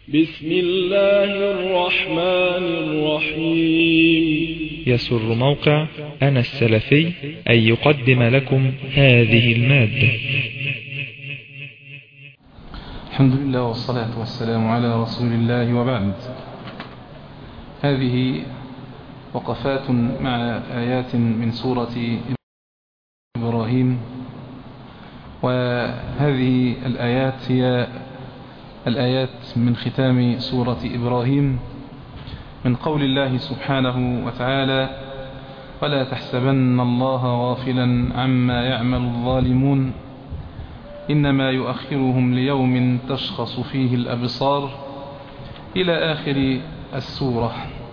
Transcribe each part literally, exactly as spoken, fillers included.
بسم الله الرحمن الرحيم. يسر موقع أنا السلفي أن يقدم لكم هذه المادة. الحمد لله والصلاة والسلام على رسول الله، وبعد. هذه وقفات مع آيات من سورة إبراهيم، وهذه الآيات هي الآيات من ختام سورة إبراهيم، من قول الله سبحانه وتعالى: ولا تحسبن الله غافلا عما يعمل الظالمون إنما يؤخرهم ليوم تشخص فيه الأبصار، إلى آخر السورة.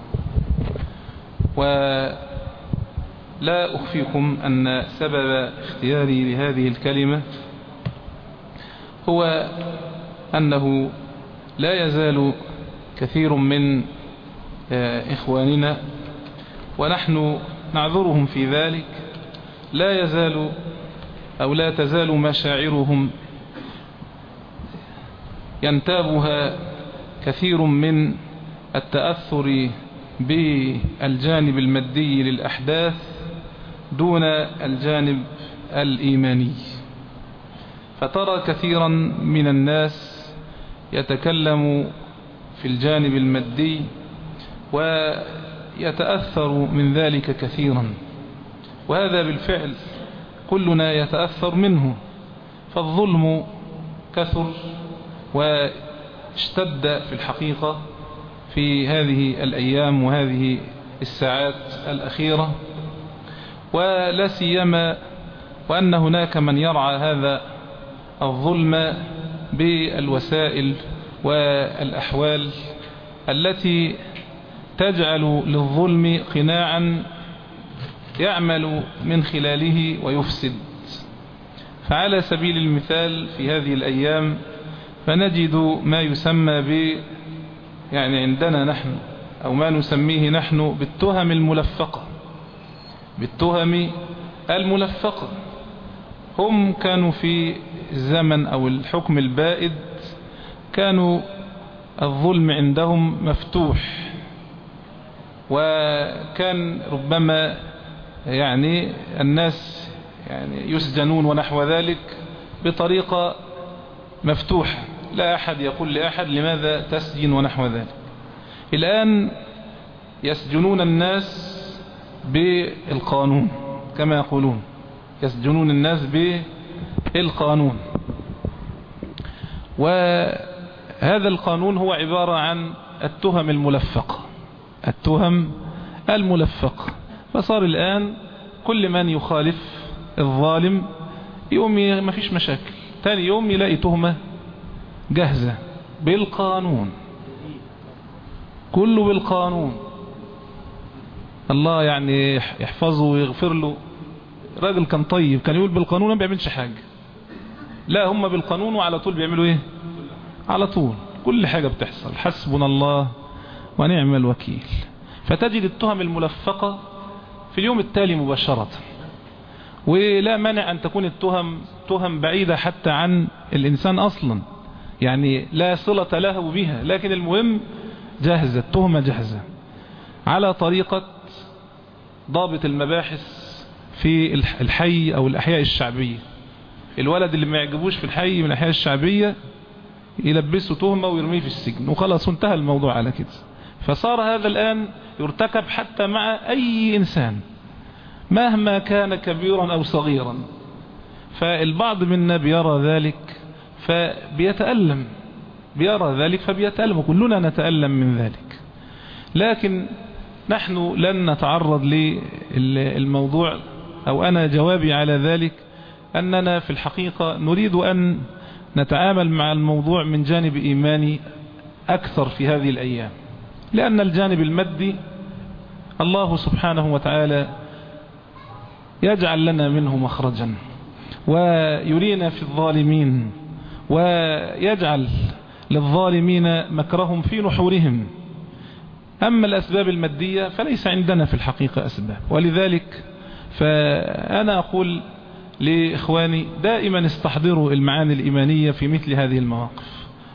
ولا أخفيكم أن سبب اختياري لهذه الكلمة هو أنه لا يزال كثير من إخواننا، ونحن نعذرهم في ذلك، لا يزال أو لا تزال مشاعرهم ينتابها كثير من التأثر بالجانب المادي للأحداث دون الجانب الإيماني. فترى كثيرا من الناس يتكلم في الجانب المادي ويتأثر من ذلك كثيرا، وهذا بالفعل كلنا يتأثر منه. فالظلم كثر واشتد في الحقيقة في هذه الأيام وهذه الساعات الأخيرة، ولا سيما وأن هناك من يرعى هذا الظلم بالوسائل والأحوال التي تجعل للظلم قناعا يعمل من خلاله ويفسد. فعلى سبيل المثال في هذه الأيام فنجد ما يسمى ب يعني عندنا نحن أو ما نسميه نحن بالتهم الملفقة بالتهم الملفقة. هم كانوا في الزمن أو الحكم البائد كانوا الظلم عندهم مفتوح، وكان ربما يعني الناس يعني يسجنون ونحو ذلك بطريقة مفتوحة، لا أحد يقول لأحد لماذا تسجن ونحو ذلك. الآن يسجنون الناس بالقانون كما يقولون، يسجنون الناس بالقانون، وهذا القانون هو عبارة عن التهم الملفقة التهم الملفقة. فصار الآن كل من يخالف الظالم يوم ما فيش مشاكل، ثاني يوم يلاقي تهمة جاهزة بالقانون، كله بالقانون. الله يعني يحفظه ويغفر له، راجل كان طيب، كان يقول بالقانون ما بيعملش حاجة. لا، هم بالقانون وعلى طول بيعملوا ايه؟ على طول كل حاجة بتحصل حسبنا الله ونعم الوكيل. فتجد التهم الملفقة في اليوم التالي مباشرة، ولا مانع أن تكون التهم تهم بعيدة حتى عن الإنسان أصلا، يعني لا صلة له بها، لكن المهم جاهزة، التهمة جاهزة على طريقة ضابط المباحث في الحي أو الأحياء الشعبية. الولد اللي ما يعجبوش في الحي من الأحياء الشعبية يلبسه تهمة ويرميه في السجن وخلاص انتهى الموضوع على كده. فصار هذا الآن يرتكب حتى مع أي إنسان مهما كان كبيرا أو صغيرا. فالبعض منا بيرى ذلك فبيتألم بيرى ذلك فبيتألم وكلنا نتألم من ذلك. لكن نحن لن نتعرض للموضوع، أو أنا جوابي على ذلك أننا في الحقيقة نريد أن نتعامل مع الموضوع من جانب إيماني أكثر في هذه الأيام، لأن الجانب المادي الله سبحانه وتعالى يجعل لنا منه مخرجا ويرينا في الظالمين ويجعل للظالمين مكرهم في نحورهم. أما الأسباب المادية فليس عندنا في الحقيقة أسباب. ولذلك فأنا أقول لإخواني دائما استحضروا المعاني الإيمانية في مثل هذه المواقف،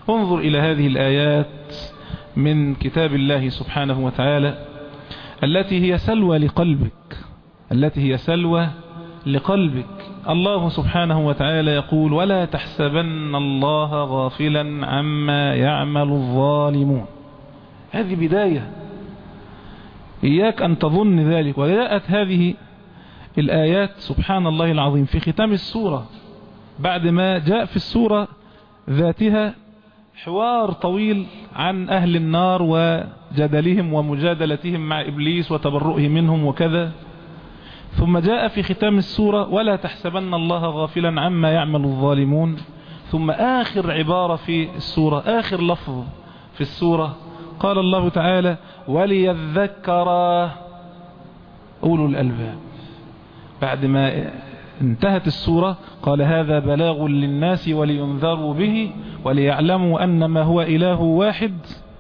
انظر إلى هذه الآيات من كتاب الله سبحانه وتعالى التي هي سلوى لقلبك، التي هي سلوى لقلبك. الله سبحانه وتعالى يقول: ولا تحسبن الله غافلا عما يعمل الظالمون. هذه بداية، إياك أن تظن ذلك. وجاءت هذه الآيات سبحان الله العظيم في ختام السورة بعد ما جاء في السورة ذاتها حوار طويل عن أهل النار وجدلهم ومجادلتهم مع إبليس وتبرؤهم منهم وكذا، ثم جاء في ختام السورة: ولا تحسبن الله غافلا عما يعمل الظالمون. ثم آخر عبارة في السورة، آخر لفظ في السورة، قال الله تعالى: وليذكر أولو الألباب. بعد ما انتهت السورة قال: هذا بلاغ للناس ولينذروا به وليعلموا أنما هو إله واحد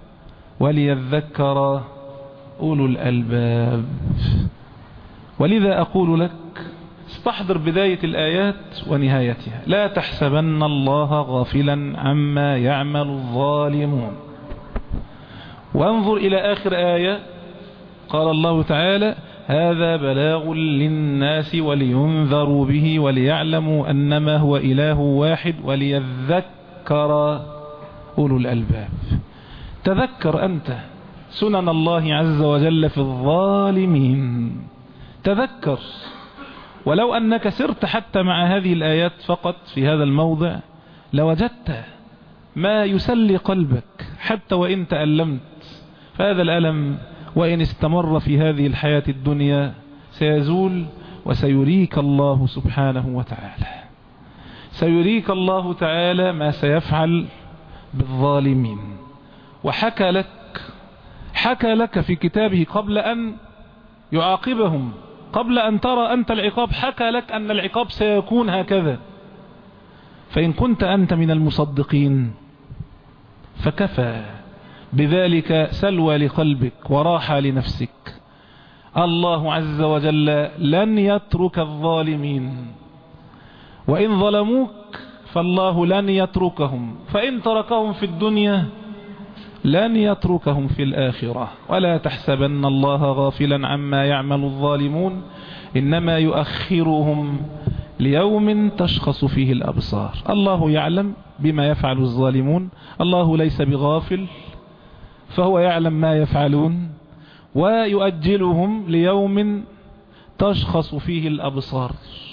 وليذكر أولو الألباب. ولذا أقول لك استحضر بداية الآيات ونهايتها: لا تحسبن الله غافلا عما يعمل الظالمون. وانظر إلى آخر آية، قال الله تعالى: هذا بلاغ للناس ولينذروا به وليعلموا أنما هو إله واحد وليذكر أولو الألباب. تذكر أنت سنن الله عز وجل في الظالمين، تذكر. ولو أنك سرت حتى مع هذه الآيات فقط في هذا الموضع لوجدت ما يسلي قلبك حتى وإن تألمت. فهذا الألم وإن استمر في هذه الحياة الدنيا سيزول، وسيريك الله سبحانه وتعالى، سيريك الله تعالى ما سيفعل بالظالمين. وحكى لك حكى لك في كتابه قبل أن يعاقبهم، قبل أن ترى أنت العقاب، حكى لك أن العقاب سيكون هكذا. فإن كنت أنت من المصدقين فكفى بذلك سلوى لقلبك وراحة لنفسك. الله عز وجل لن يترك الظالمين، وإن ظلموك فالله لن يتركهم، فإن تركهم في الدنيا لن يتركهم في الآخرة. ولا تحسبن الله غافلا عما يعمل الظالمون إنما يؤخرهم ليوم تشخص فيه الأبصار. الله يعلم بما يفعل الظالمون، الله ليس بغافل، فهو يعلم ما يفعلون، ويؤجلهم ليوم تشخص فيه الأبصار.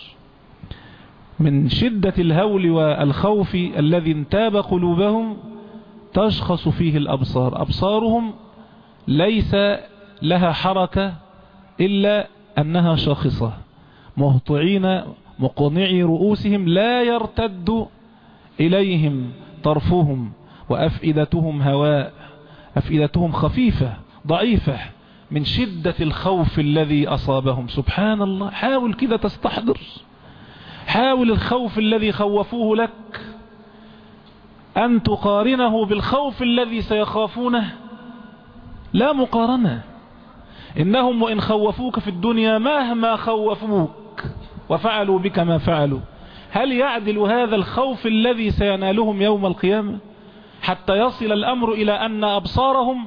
من شدة الهول والخوف الذي انتاب قلوبهم تشخص فيه الأبصار، أبصارهم ليس لها حركة إلا أنها شاخصة، مهطعين مقنعي رؤوسهم لا يرتد إليهم طرفهم، وأفئدتهم هواء، أفئدتهم خفيفة ضعيفة من شدة الخوف الذي أصابهم. سبحان الله. حاول كده تستحضر، حاول الخوف الذي خوفوه لك أن تقارنه بالخوف الذي سيخافونه. لا مقارنة. إنهم وإن خوفوك في الدنيا مهما خوفوك وفعلوا بك ما فعلوا، هل يعدل هذا الخوف الذي سينالهم يوم القيامة؟ حتى يصل الأمر إلى أن أبصارهم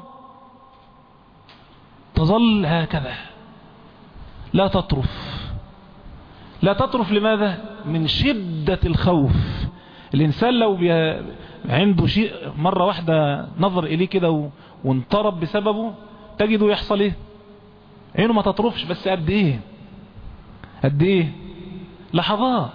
تظل هكذا لا تطرف. لا تطرف لماذا؟ من شدة الخوف. الإنسان لو بي... عنده شيء مرة واحدة نظر إليه كده وانطرب بسببه، تجده يحصل إيه؟ عينه ما تطرفش، بس قد إيه قد إيه لحظات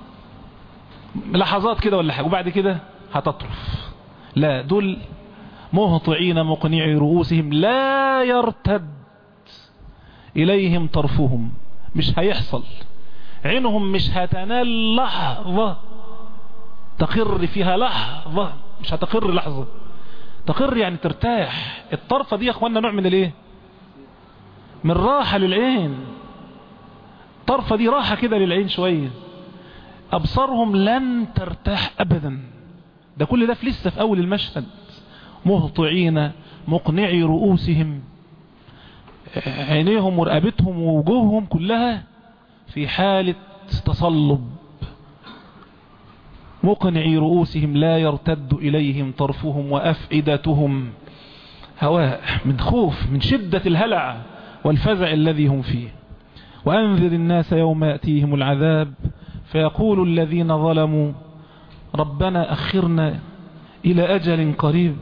لحظات كده ولا حاجة، وبعد كده هتطرف. لا، دول مهطعين مقنعي رؤوسهم لا يرتد إليهم طرفهم. مش هيحصل، عينهم مش هتنال لحظة تقر فيها، لحظة مش هتقر لحظة. تقر يعني ترتاح. الطرفة دي يا اخوانا نوع من الايه؟ من راحة للعين. الطرفة دي راحة كده للعين شوية. أبصارهم لن ترتاح أبدا. ده كل ده في لسه في أول المشهد. مهطعين مقنعي رؤوسهم، عينيهم ورقبتهم ووجوههم كلها في حالة تصلب. مقنعي رؤوسهم لا يرتد إليهم طرفهم وأفئدتهم هواء، من خوف، من شدة الهلع والفزع الذي هم فيه. وأنذر الناس يوم يأتيهم العذاب فيقول الذين ظلموا ربنا أخرنا إلى أجل قريب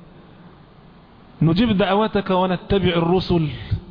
نجيب دعوتك ونتبع الرسل.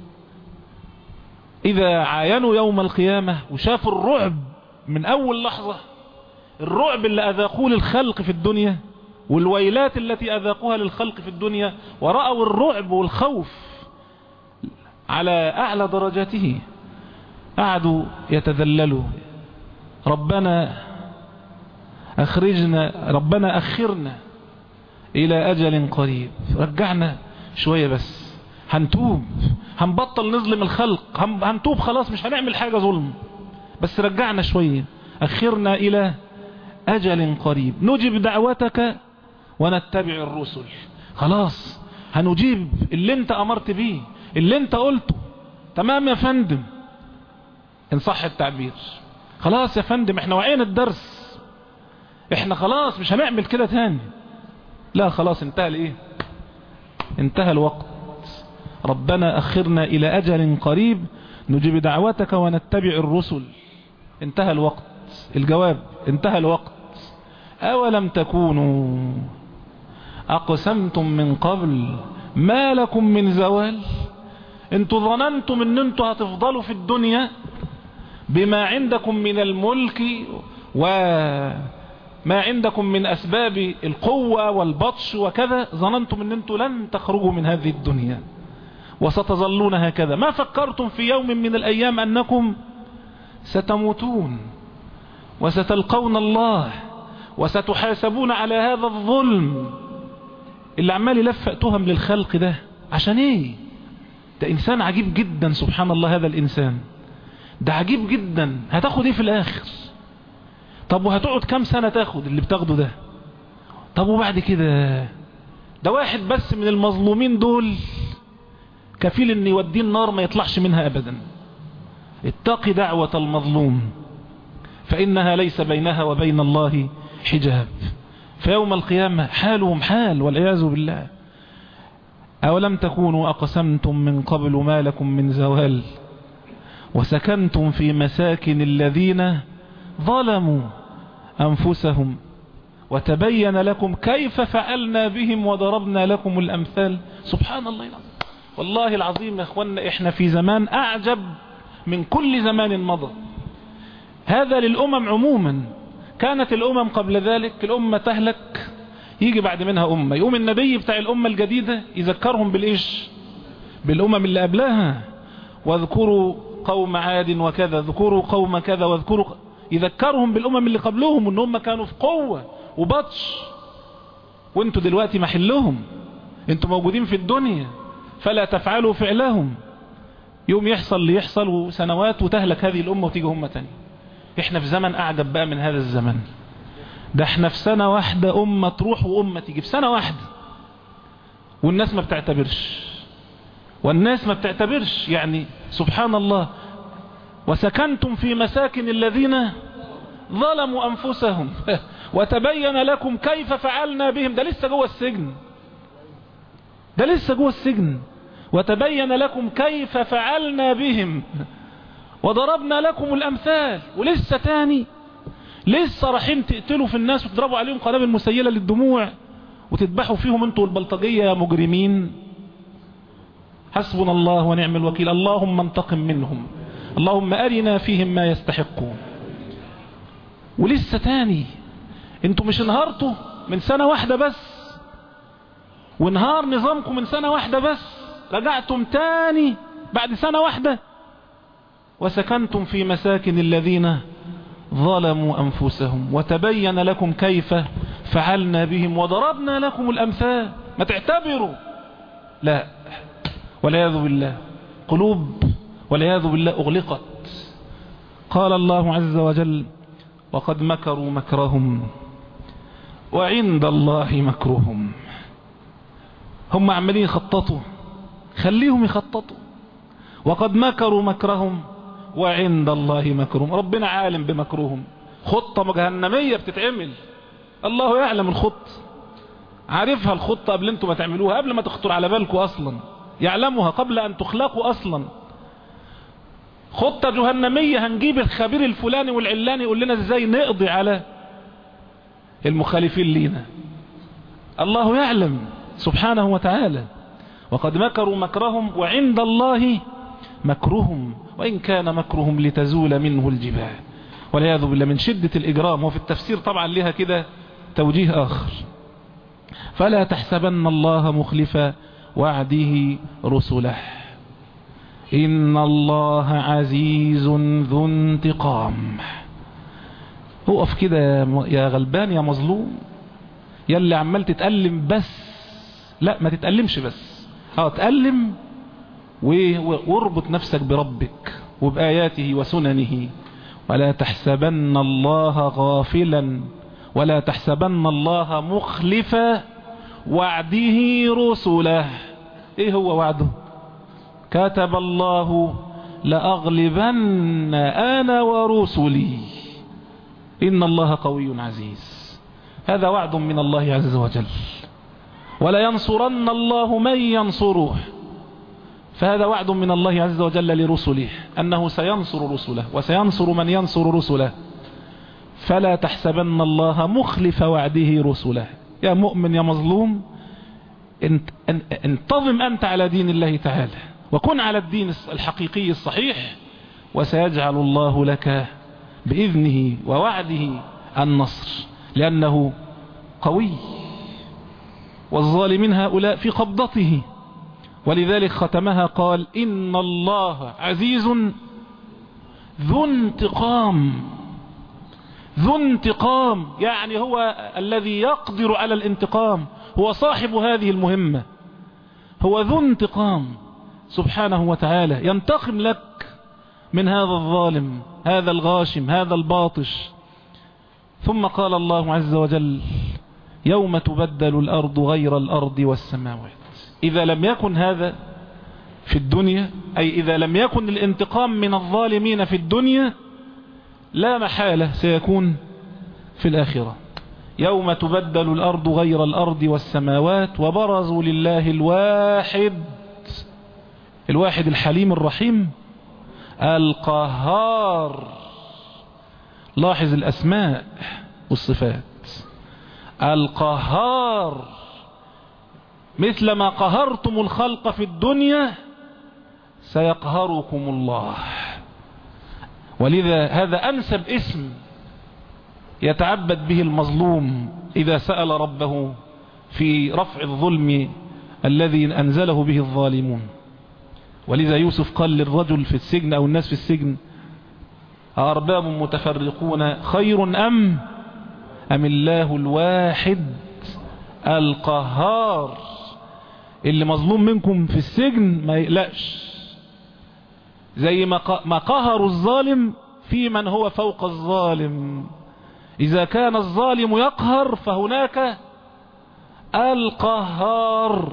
إذا عاينوا يوم القيامة وشافوا الرعب من أول لحظة، الرعب اللي أذاقوه للخلق في الدنيا والويلات التي أذاقوها للخلق في الدنيا، ورأوا الرعب والخوف على أعلى درجاته، قعدوا يتذللوا ربنا أخرجنا، ربنا أخرنا إلى أجل قريب، رجعنا شوية بس، هنتوب، هنبطل نظلم الخلق، هنتوب خلاص، مش هنعمل حاجة ظلم، بس رجعنا شوية، أخرنا إلى أجل قريب نجيب دعوتك ونتبع الرسل. خلاص هنجيب اللي انت أمرت بيه، اللي انت قلته، تمام يا فندم إن صح التعبير، خلاص يا فندم احنا وعينا الدرس، احنا خلاص مش هنعمل كده تاني. لا خلاص انتهى الايه، انتهى الوقت. ربنا أخرنا إلى أجل قريب نجيب دعوتك ونتبع الرسل. انتهى الوقت، الجواب انتهى الوقت. أولم تكونوا أقسمتم من قبل ما لكم من زوال؟ انتوا ظننتم ان انتوا هتفضلوا في الدنيا بما عندكم من الملك وما عندكم من أسباب القوة والبطش وكذا، ظننتم ان انتوا لن تخرجوا من هذه الدنيا وستظلون هكذا. ما فكرتم في يوم من الأيام أنكم ستموتون وستلقون الله وستحاسبون على هذا الظلم اللي عمال يلف تهم للخلق ده. عشان ايه؟ ده انسان عجيب جدا، سبحان الله، هذا الانسان ده عجيب جدا. هتاخد ايه في الاخر؟ طب وهتقعد كام سنة تاخد اللي بتاخده ده؟ طب وبعد كده؟ ده واحد بس من المظلومين دول كفيل ان يوديه النار ما يطلعش منها ابدا. اتق دعوة المظلوم فإنها ليس بينها وبين الله حجاب. فيوم القيامة حالهم حال والعياذ بالله. أولم تكونوا أقسمتم من قبل ما لكم من زوال وسكنتم في مساكن الذين ظلموا أنفسهم وتبين لكم كيف فعلنا بهم وضربنا لكم الأمثال. سبحان الله العظيم، والله العظيم يا أخوانا، إحنا في زمان أعجب من كل زمان مضى. هذا للأمم عموما. كانت الأمم قبل ذلك الأمة تهلك، يجي بعد منها أمة، يقوم النبي بتاع الأمة الجديدة يذكرهم بالإيش؟ بالأمم اللي قبلها. واذكروا قوم عاد وكذا، ذكروا قوم كذا، واذكروا، يذكرهم بالأمم اللي قبلهم ان هم كانوا في قوة وبطش، وانتوا دلوقتي محلهم، انتوا موجودين في الدنيا فلا تفعلوا فعلهم. يوم يحصل اللي يحصل وسنوات وتهلك هذه الأمة وتيجي أمة تانية. احنا في زمن أعجب بقى من هذا الزمن ده. احنا في سنة واحدة أمة تروح وأمة تيجي، في سنة واحدة، والناس ما بتعتبرش، والناس ما بتعتبرش يعني سبحان الله. وسكنتم في مساكن الذين ظلموا أنفسهم وتبين لكم كيف فعلنا بهم. ده لسه جوه السجن، ده لسه جوه السجن. وتبين لكم كيف فعلنا بهم وضربنا لكم الأمثال. ولسه تاني، لسه رايحين تقتلوا في الناس وتضربوا عليهم قنابل مسيلة للدموع وتذبحوا فيهم انتوا البلطجية يا مجرمين. حسبنا الله ونعم الوكيل. اللهم انتقم منهم، اللهم أرنا فيهم ما يستحقون. ولسه تاني، انتوا مش انهارتوا من سنة واحدة بس، وانهار نظامكم من سنة واحدة بس، رجعتم تاني بعد سنة واحدة. وسكنتم في مساكن الذين ظلموا أنفسهم وتبين لكم كيف فعلنا بهم وضربنا لكم الأمثال. ما تعتبروا، لا، والعياذ بالله، قلوب والعياذ بالله أغلقت. قال الله عز وجل: وقد مكروا مكرهم وعند الله مكرهم. هم عمالين يخططوا، خليهم يخططوا. وقد مكروا مكرهم وعند الله مكرهم. ربنا عالم بمكرهم، خطة جهنمية بتتعمل الله يعلم الخط، عارفها الخطة قبل انتم ما تعملوها، قبل ما تخطر على بالكم اصلا، يعلمها قبل ان تخلقوا اصلا. خطة جهنمية، هنجيب الخبير الفلاني والعلاني يقول لنا ازاي نقضي على المخالفين لينا. الله يعلم سبحانه وتعالى. وقد مكروا مكرهم وعند الله مكرهم وإن كان مكرهم لتزول منه الجبال، والعياذ بالله من شدة الإجرام. وفي التفسير طبعا لها كده توجيه آخر: فلا تحسبن الله مخلف وعده رسله إن الله عزيز ذو انتقام. اقف كده يا غلبان يا مظلوم، يا اللي عمال تتألم بس، لا ما تتألمش بس، اه تألم واربط نفسك بربك وبآياته وسننه. ولا تحسبن الله غافلا ولا تحسبن الله مخلف وعده رسله. ايه هو وعده؟ كتب الله لأغلبن أنا ورسلي إن الله قوي عزيز. هذا وعد من الله عز وجل. ولا ينصرن الله من ينصره، فهذا وعد من الله عز وجل لرسله أنه سينصر رسله وسينصر من ينصر رسله. فلا تحسبن الله مخلف وعده رسله. يا مؤمن يا مظلوم، انتظم أنت على دين الله تعالى وكن على الدين الحقيقي الصحيح، وسيجعل الله لك بإذنه ووعده النصر، لأنه قوي والظالمين هؤلاء في قبضته. ولذلك ختمها قال إن الله عزيز ذو انتقام. ذو انتقام يعني هو الذي يقدر على الانتقام، هو صاحب هذه المهمة، هو ذو انتقام سبحانه وتعالى، ينتقم لك من هذا الظالم هذا الغاشم هذا الباطش. ثم قال الله عز وجل يوم تبدل الأرض غير الأرض والسماوات. إذا لم يكن هذا في الدنيا، أي إذا لم يكن الانتقام من الظالمين في الدنيا، لا محالة سيكون في الآخرة. يوم تبدل الأرض غير الأرض والسماوات وبرزوا لله الواحد الواحد الحليم الرحيم القهار. لاحظ الأسماء والصفات. القهار، مثل ما قهرتم الخلق في الدنيا سيقهركم الله. ولذا هذا أنسب اسم يتعبد به المظلوم إذا سأل ربه في رفع الظلم الذي أنزله به الظالمون. ولذا يوسف قال للرجل في السجن أو الناس في السجن أرباب متفرقون خير أم أم الله الواحد القهار. اللي مظلوم منكم في السجن ما يقلقش، زي ما قهروا الظالم في من هو فوق الظالم. إذا كان الظالم يقهر فهناك القهار،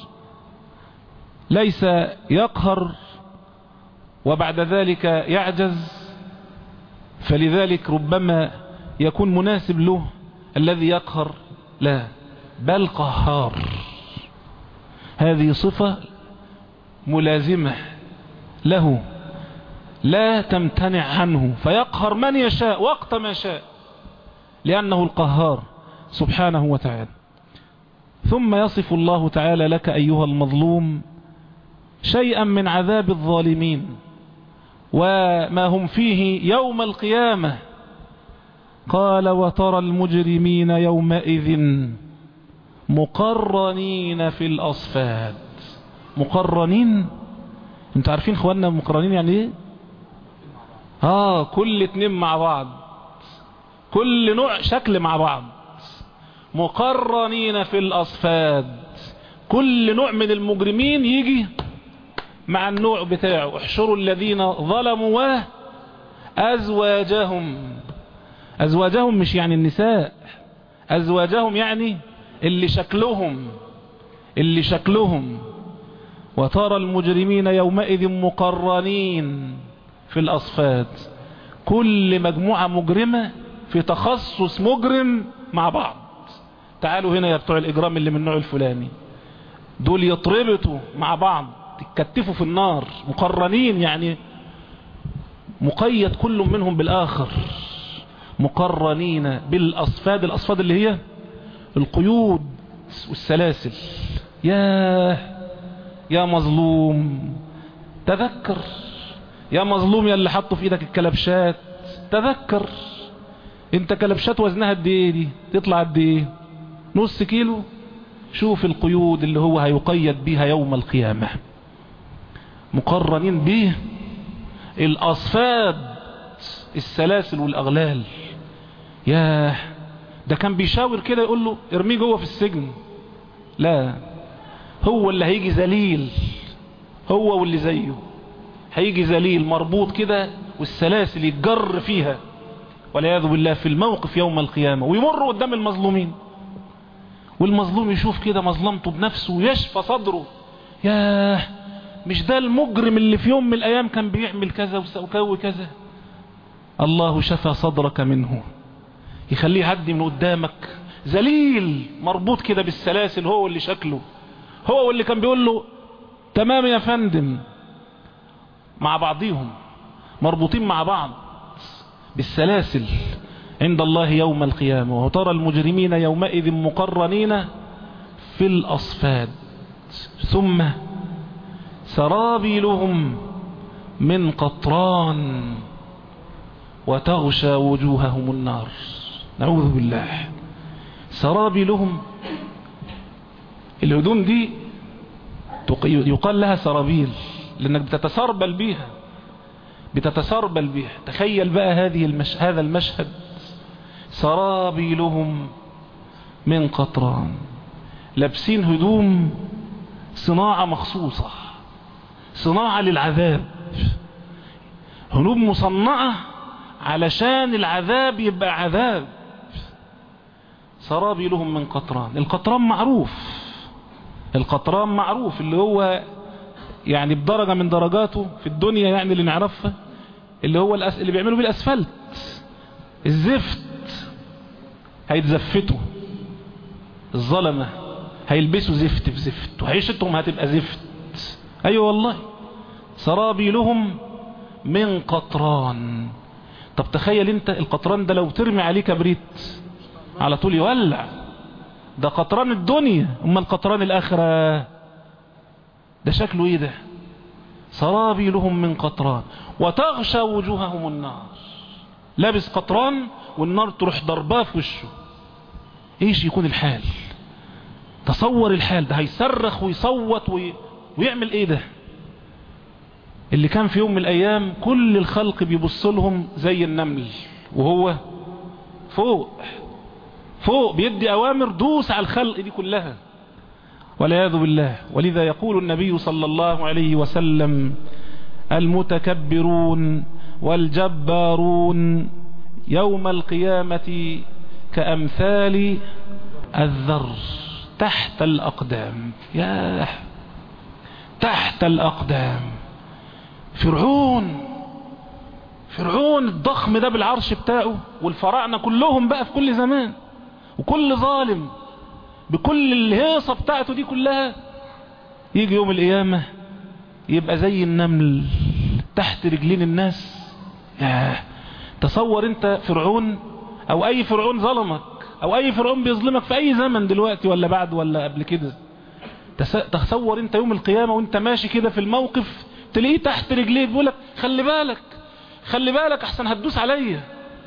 ليس يقهر وبعد ذلك يعجز، فلذلك ربما يكون مناسب له الذي يقهر، لا بل قهار. هذه صفة ملازمة له لا تمتنع عنه، فيقهر من يشاء وقت ما شاء لأنه القهار سبحانه وتعالى. ثم يصف الله تعالى لك أيها المظلوم شيئا من عذاب الظالمين وما هم فيه يوم القيامة. قال وترى المجرمين يومئذ مقرنين في الأصفاد. مقرنين، انتوا عارفين اخواننا مقرنين يعني ايه؟ اه كل اتنين مع بعض، كل نوع شكل مع بعض. مقرنين في الأصفاد، كل نوع من المجرمين يجي مع النوع بتاعه. احشروا الذين ظلموا وأزواجهم. أزواجهم مش يعني النساء، أزواجهم يعني اللي شكلهم اللي شكلهم وترى المجرمين يومئذ مقرنين في الأصفاد. كل مجموعة مجرمة في تخصص مجرم مع بعض. تعالوا هنا يا بتوع الإجرام اللي من النوع الفلاني، دول يتربطوا مع بعض، يتكتفوا في النار مقرنين، يعني مقيد كل منهم بالآخر، مقرنين بالأصفاد. الأصفاد اللي هي القيود والسلاسل. يا يا مظلوم تذكر، يا مظلوم يا اللي حطوا في ايدك الكلبشات تذكر. انت كلبشات وزنها قد ايه دي؟ تطلع قد ايه؟ نص كيلو. شوف القيود اللي هو هيقيد بيها يوم القيامة، مقرنين به الأصفاد السلاسل والأغلال. ياه، ده كان بيشاور كده يقول له ارميه جوه في السجن. لا، هو اللي هيجي ذليل، هو واللي زيه هيجي ذليل مربوط كده والسلاسل يتجر فيها والعياذ بالله في الموقف يوم القيامة، ويمر قدام المظلومين، والمظلوم يشوف كده مظلمته بنفسه ويشفى صدره. ياه، مش ده المجرم اللي في يوم من الأيام كان بيعمل كذا وسوي كذا؟ الله شفى صدرك منه، يخليه يعدي من قدامك ذليل مربوط كده بالسلاسل، هو اللي شكله هو اللي كان بيقول له تمام يا فندم، مع بعضهم مربوطين مع بعض بالسلاسل عند الله يوم القيامة. وترى المجرمين يومئذ مقرنين في الأصفاد، ثم سرابيلهم من قطران وتغشى وجوههم النار. نعوذ بالله. سرابيلهم، الهدوم دي يقال لها سرابيل لأنك بتتسربل بيها، بتتسربل بيها. تخيل بقى هذه المش... هذا المشهد، سرابيلهم من قطران، لابسين هدوم صناعة مخصوصة، صناعة للعذاب، هدوم مصنعة علشان العذاب يبقى عذاب. سرابيلهم من قطران. القطران معروف، القطران معروف اللي هو يعني بدرجة من درجاته في الدنيا يعني اللي نعرفها، اللي هو الأس... اللي بيعملوا بيه الأسفلت، الزفت. هيتزفتوا الظلمة، هيلبسوا زفت في زفت، وعيشتهم هتبقى زفت. أيوة والله. سرابيلهم من قطران. طب تخيل انت القطران ده لو ترمي عليه كبريت على طول يولع، ده قطران الدنيا. اما القطران الآخرة ده شكله ايه ده؟ سرابيلهم من قطران وتغشى وجوههم النار. لابس قطران والنار تروح ضرباه في وشه. ايش يكون الحال؟ تصور الحال ده، هيصرخ ويصوت وي... ويعمل ايه ده؟ اللي كان في يوم من الايام كل الخلق بيبص لهم زي النمل، وهو فوق فوق بيدي اوامر دوس على الخلق دي كلها والعياذ بالله. ولذا يقول النبي صلى الله عليه وسلم: المتكبرون والجبارون يوم القيامة كأمثال الذر تحت الأقدام. ياه، تحت الأقدام. فرعون فرعون الضخم ده بالعرش بتاعه، والفراعنة كلهم بقى في كل زمان، وكل ظالم بكل الهيصة بتاعته دي كلها، يجي يوم القيامة يبقى زي النمل تحت رجلين الناس. ياه، تصور انت فرعون او اي فرعون ظلمك او اي فرعون بيظلمك في اي زمن دلوقتي ولا بعد ولا قبل كده. تصور انت يوم القيامة وانت ماشي كده في الموقف تلاقيه تحت رجليك بيقولك خلي بالك خلي بالك احسن هتدوس عليا.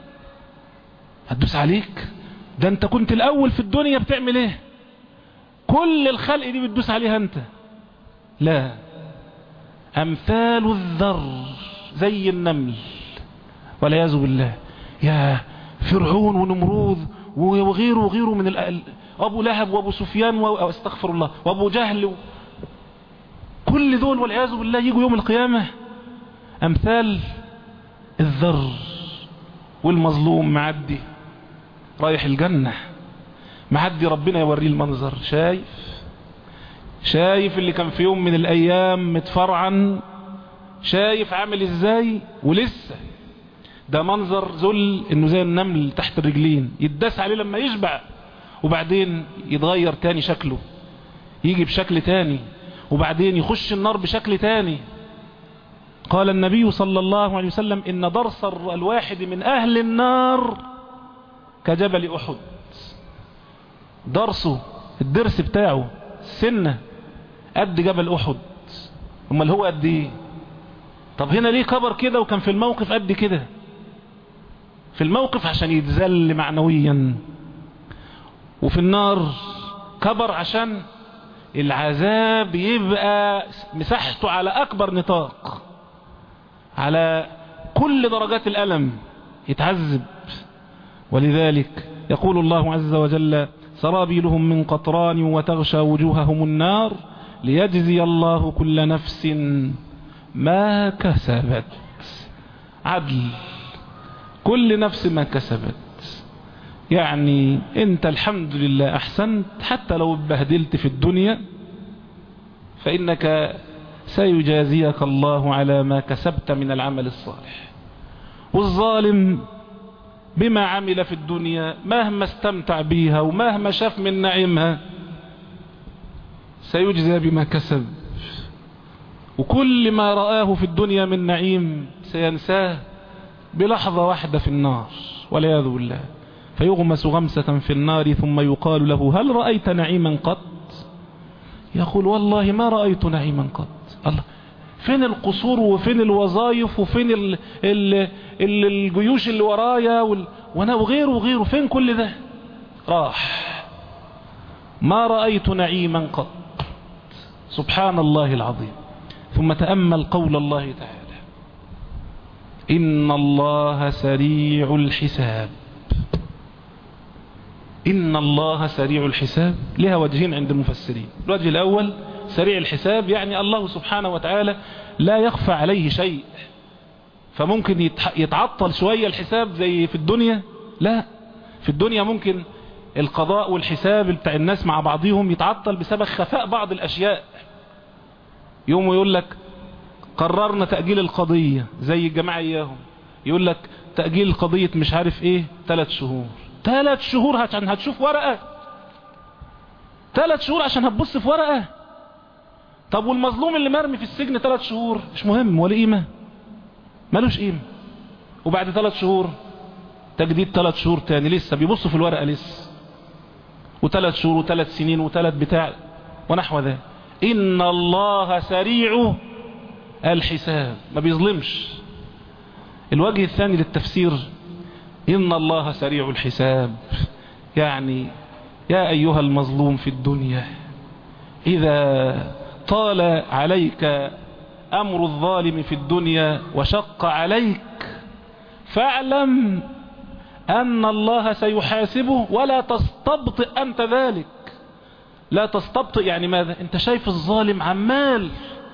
هتدوس عليك؟ ده انت كنت الاول في الدنيا بتعمل ايه؟ كل الخلق دي بتدوس عليها انت. لا، امثال الذر زي النمل والعياذ بالله. يا فرعون ونمروذ وغيره وغيره من الأقل، ابو لهب وابو سفيان واستغفر الله وابو جهل و... كل دول والعياذ بالله يجوا يوم القيامة امثال الذر. والمظلوم معدي رايح الجنة، معدي ربنا يوريه المنظر، شايف شايف اللي كان في يوم من الايام متفرعن، شايف عامل ازاي، ولسه ده منظر ذل انه زي النمل تحت الرجلين، يتداس عليه لما يشبع وبعدين يتغير تاني شكله، يجي بشكل تاني وبعدين يخش النار بشكل تاني. قال النبي صلى الله عليه وسلم إن ضرس الواحد من أهل النار كجبل أحد. ضرسه الضرس بتاعه سنة قد جبل أحد، امال هو قد ايه؟ طب هنا ليه كبر كده وكان في الموقف قد كده؟ في الموقف عشان يتذل معنويا، وفي النار كبر عشان العذاب يبقى مساحته على أكبر نطاق، على كل درجات الألم يتعذب. ولذلك يقول الله عز وجل سرابيلهم من قطران وتغشى وجوههم النار ليجزي الله كل نفس ما كسبت. عدل، كل نفس ما كسبت. يعني انت الحمد لله احسنت، حتى لو اتبهدلت في الدنيا فانك سيجازيك الله على ما كسبت من العمل الصالح. والظالم بما عمل في الدنيا مهما استمتع بيها ومهما شاف من نعيمها سيجزى بما كسب، وكل ما رآه في الدنيا من نعيم سينساه بلحظة واحدة في النار والعياذ بالله، فيغمس غمسة في النار ثم يقال له هل رأيت نعيما قط؟ يقول والله ما رأيت نعيما قط. الله، فين القصور وفين الوظائف وفين ال ال ال الجيوش اللي ورايا وال وانا وغيره وغيره، فين كل ده؟ راح. ما رأيت نعيما قط. سبحان الله العظيم. ثم تأمل قول الله تعالى إن الله سريع الحساب. إن الله سريع الحساب لها وجهين عند المفسرين. الوجه الأول سريع الحساب يعني الله سبحانه وتعالى لا يخفى عليه شيء، فممكن يتعطل شوية الحساب زي في الدنيا. لا، في الدنيا ممكن القضاء والحساب بتاع الناس مع بعضهم يتعطل بسبب خفاء بعض الأشياء. يوم يقول لك قررنا تأجيل القضية زي الجماعة إياهم، يقول لك تأجيل قضية مش عارف ايه ثلاث شهور. ثلاث شهور عشان هتشوف ورقة؟ ثلاث شهور عشان هتبص في ورقة؟ طب والمظلوم اللي مرمي في السجن ثلاث شهور مش مهم ولا قيمة؟ مالوش قيمة. وبعد ثلاث شهور تجديد ثلاث شهور تاني لسه بيبصوا في الورقة لسه، وثلاث شهور وثلاث سنين وثلاث بتاع ونحو ذلك. إن الله سريع الحساب، ما بيظلمش. الوجه الثاني للتفسير إن الله سريع الحساب يعني يا أيها المظلوم في الدنيا إذا طال عليك أمر الظالم في الدنيا وشق عليك فاعلم أن الله سيحاسبه ولا تستبطئ أنت ذلك. لا تستبطئ يعني ماذا؟ أنت شايف الظالم عمال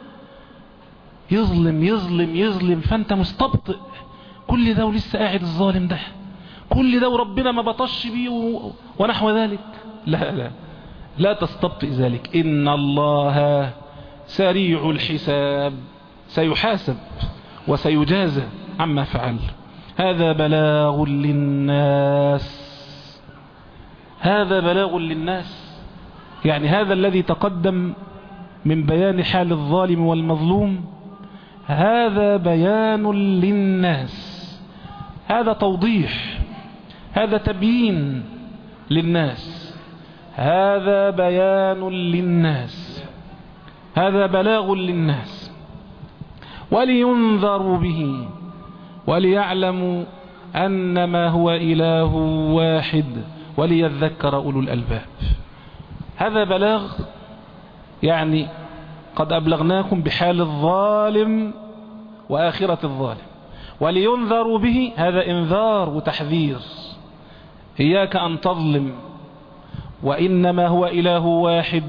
يظلم يظلم يظلم فأنت مستبطئ، كل ده ولسه قاعد الظالم ده، كل ده وربنا ما بطش بيه و... ونحو ذلك. لا لا لا تستبطئ ذلك. إن الله سريع الحساب، سيحاسب وسيجازى عما فعل. هذا بلاغ للناس، هذا بلاغ للناس يعني هذا الذي تقدم من بيان حال الظالم والمظلوم هذا بيان للناس، هذا توضيح، هذا تبيين للناس، هذا بيان للناس، هذا بلاغ للناس ولينذروا به وليعلموا أنما هو إله واحد وليذكر أولو الألباب. هذا بلاغ يعني قد أبلغناكم بحال الظالم وآخرة الظالم. ولينذروا به هذا إنذار وتحذير، إياك أن تظلم وإنما هو إله واحد.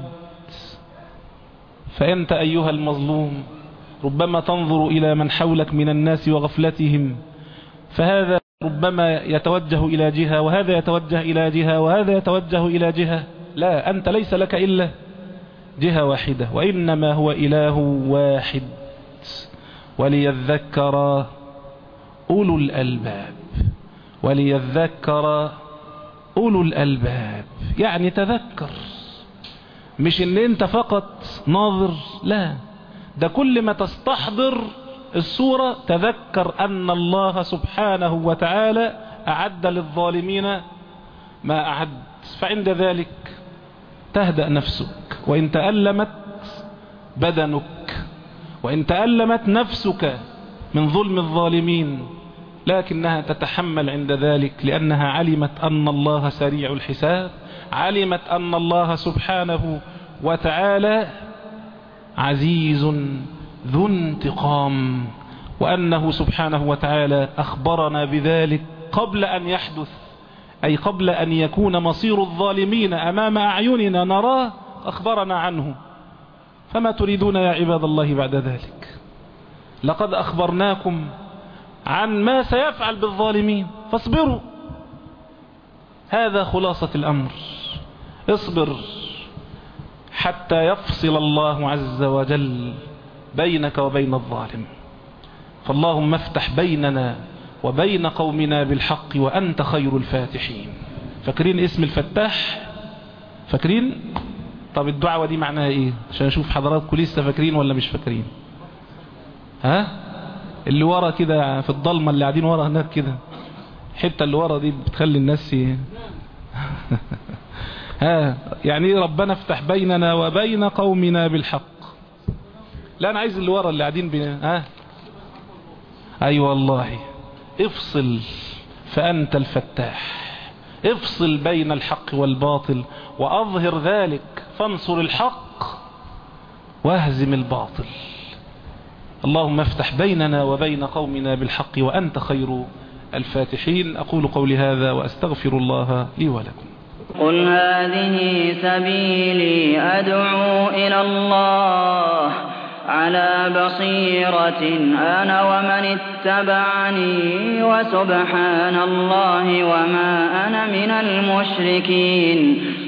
فأنت أيها المظلوم ربما تنظر إلى من حولك من الناس وغفلتهم، فهذا ربما يتوجه إلى جهة وهذا يتوجه إلى جهة وهذا يتوجه إلى جهة. لا، أنت ليس لك إلا جهة واحدة وإنما هو إله واحد وليذكر أولو الألباب، وليذكر أولو الألباب. يعني تذكر، مش ان انت فقط ناظر، لا، ده كل ما تستحضر الصورة تذكر أن الله سبحانه وتعالى أعد للظالمين ما أعد، فعند ذلك تهدأ نفسك، وإن تألمت بدنك، وإن تألمت نفسك من ظلم الظالمين، لكنها تتحمل عند ذلك، لأنها علمت أن الله سريع الحساب، علمت أن الله سبحانه وتعالى عزيز ذو انتقام، وأنه سبحانه وتعالى أخبرنا بذلك قبل أن يحدث، أي قبل أن يكون مصير الظالمين أمام أعيننا نراه، أخبرنا عنه. فما تريدون يا عباد الله بعد ذلك؟ لقد أخبرناكم عن ما سيفعل بالظالمين، فاصبروا. هذا خلاصة الأمر، اصبر حتى يفصل الله عز وجل بينك وبين الظالم. فاللهم افتح بيننا وبين قومنا بالحق وأنت خير الفاتحين. فاكرين اسم الفتاح؟ فاكرين؟ طب الدعوة دي معناها ايه؟ عشان اشوف حضراتكم لسه فاكرين ولا مش فاكرين. ها؟ اللي ورا كده في الضلمة، اللي قاعدين ورا هناك كده، الحته اللي ورا دي بتخلي الناس ها، يعني ربنا افتح بيننا وبين قومنا بالحق. لا انا عايز اللي ورا اللي قاعدين بنا. ها اي أيوة والله، افصل فأنت الفتاح، افصل بين الحق والباطل وأظهر ذلك، فانصر الحق واهزم الباطل. اللهم افتح بيننا وبين قومنا بالحق وأنت خير الفاتحين. أقول قولي هذا وأستغفر الله لي ولكم. قل هذه سبيلي أدعو إلى الله على بصيرة أنا ومن اتبعني وسبحان الله وما أنا من المشركين.